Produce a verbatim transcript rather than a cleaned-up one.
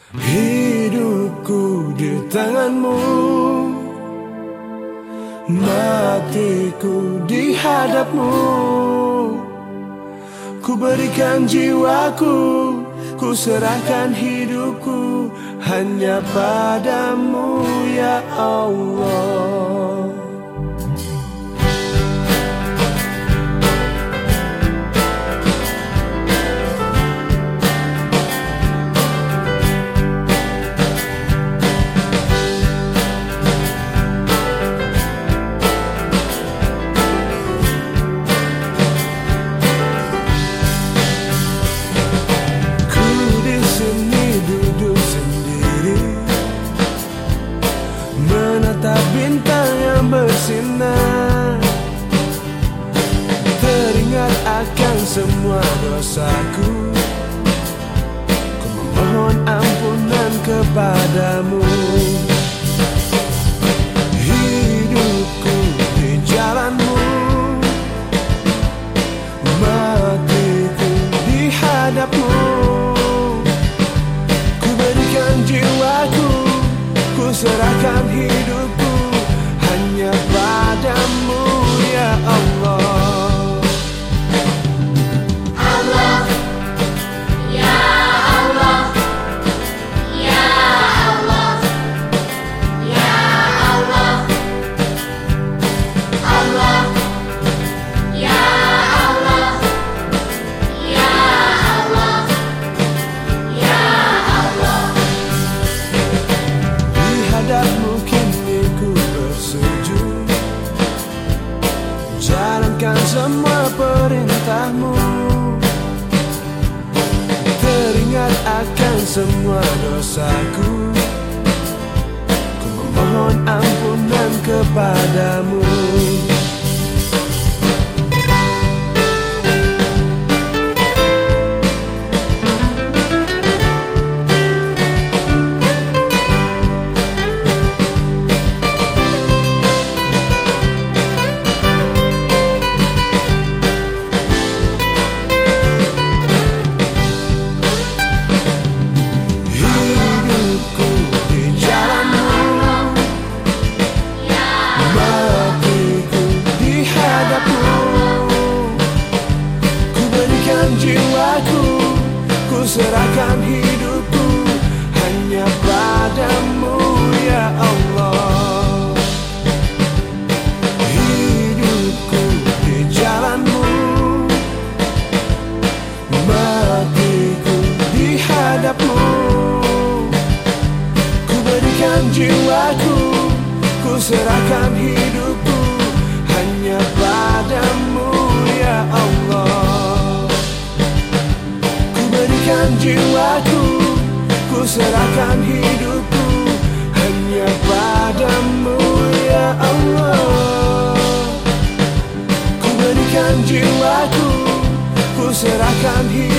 Hidupku di tanganmu, matiku di hadapmu. Ku berikan jiwaku, ku serahkan hidupku hanya padamu ya Allah. Menatap bintang yang bersinar, teringat akan semua dosaku. Ku memohon ampunan kepadamu. Hidupku di jalanmu, matiku di hadapmu. Ku berikan jiwaku, ku serahkan hidupku hanya padamu ya Allah. Allah, ya Allah, ya Allah, ya Allah, Allah, ya Allah, ya Allah, ya Allah. Hadapmu kini ku bersujud, jalankan semua perintahmu. Teringat akan semua dosaku, ku memohon ampunan kepadamu. Jiwaku, ku serahkan hidupku hanya padamu ya Allah. Hidupku di jalanmu, matiku di hadapmu. Ku berikan jiwaku, ku serahkan hidupku hanya padamu ya Allah. Jiwaku, ku serahkan hidupku hanya padamu ya Allah. Ku berikan jiwaku, ku serahkan hidupku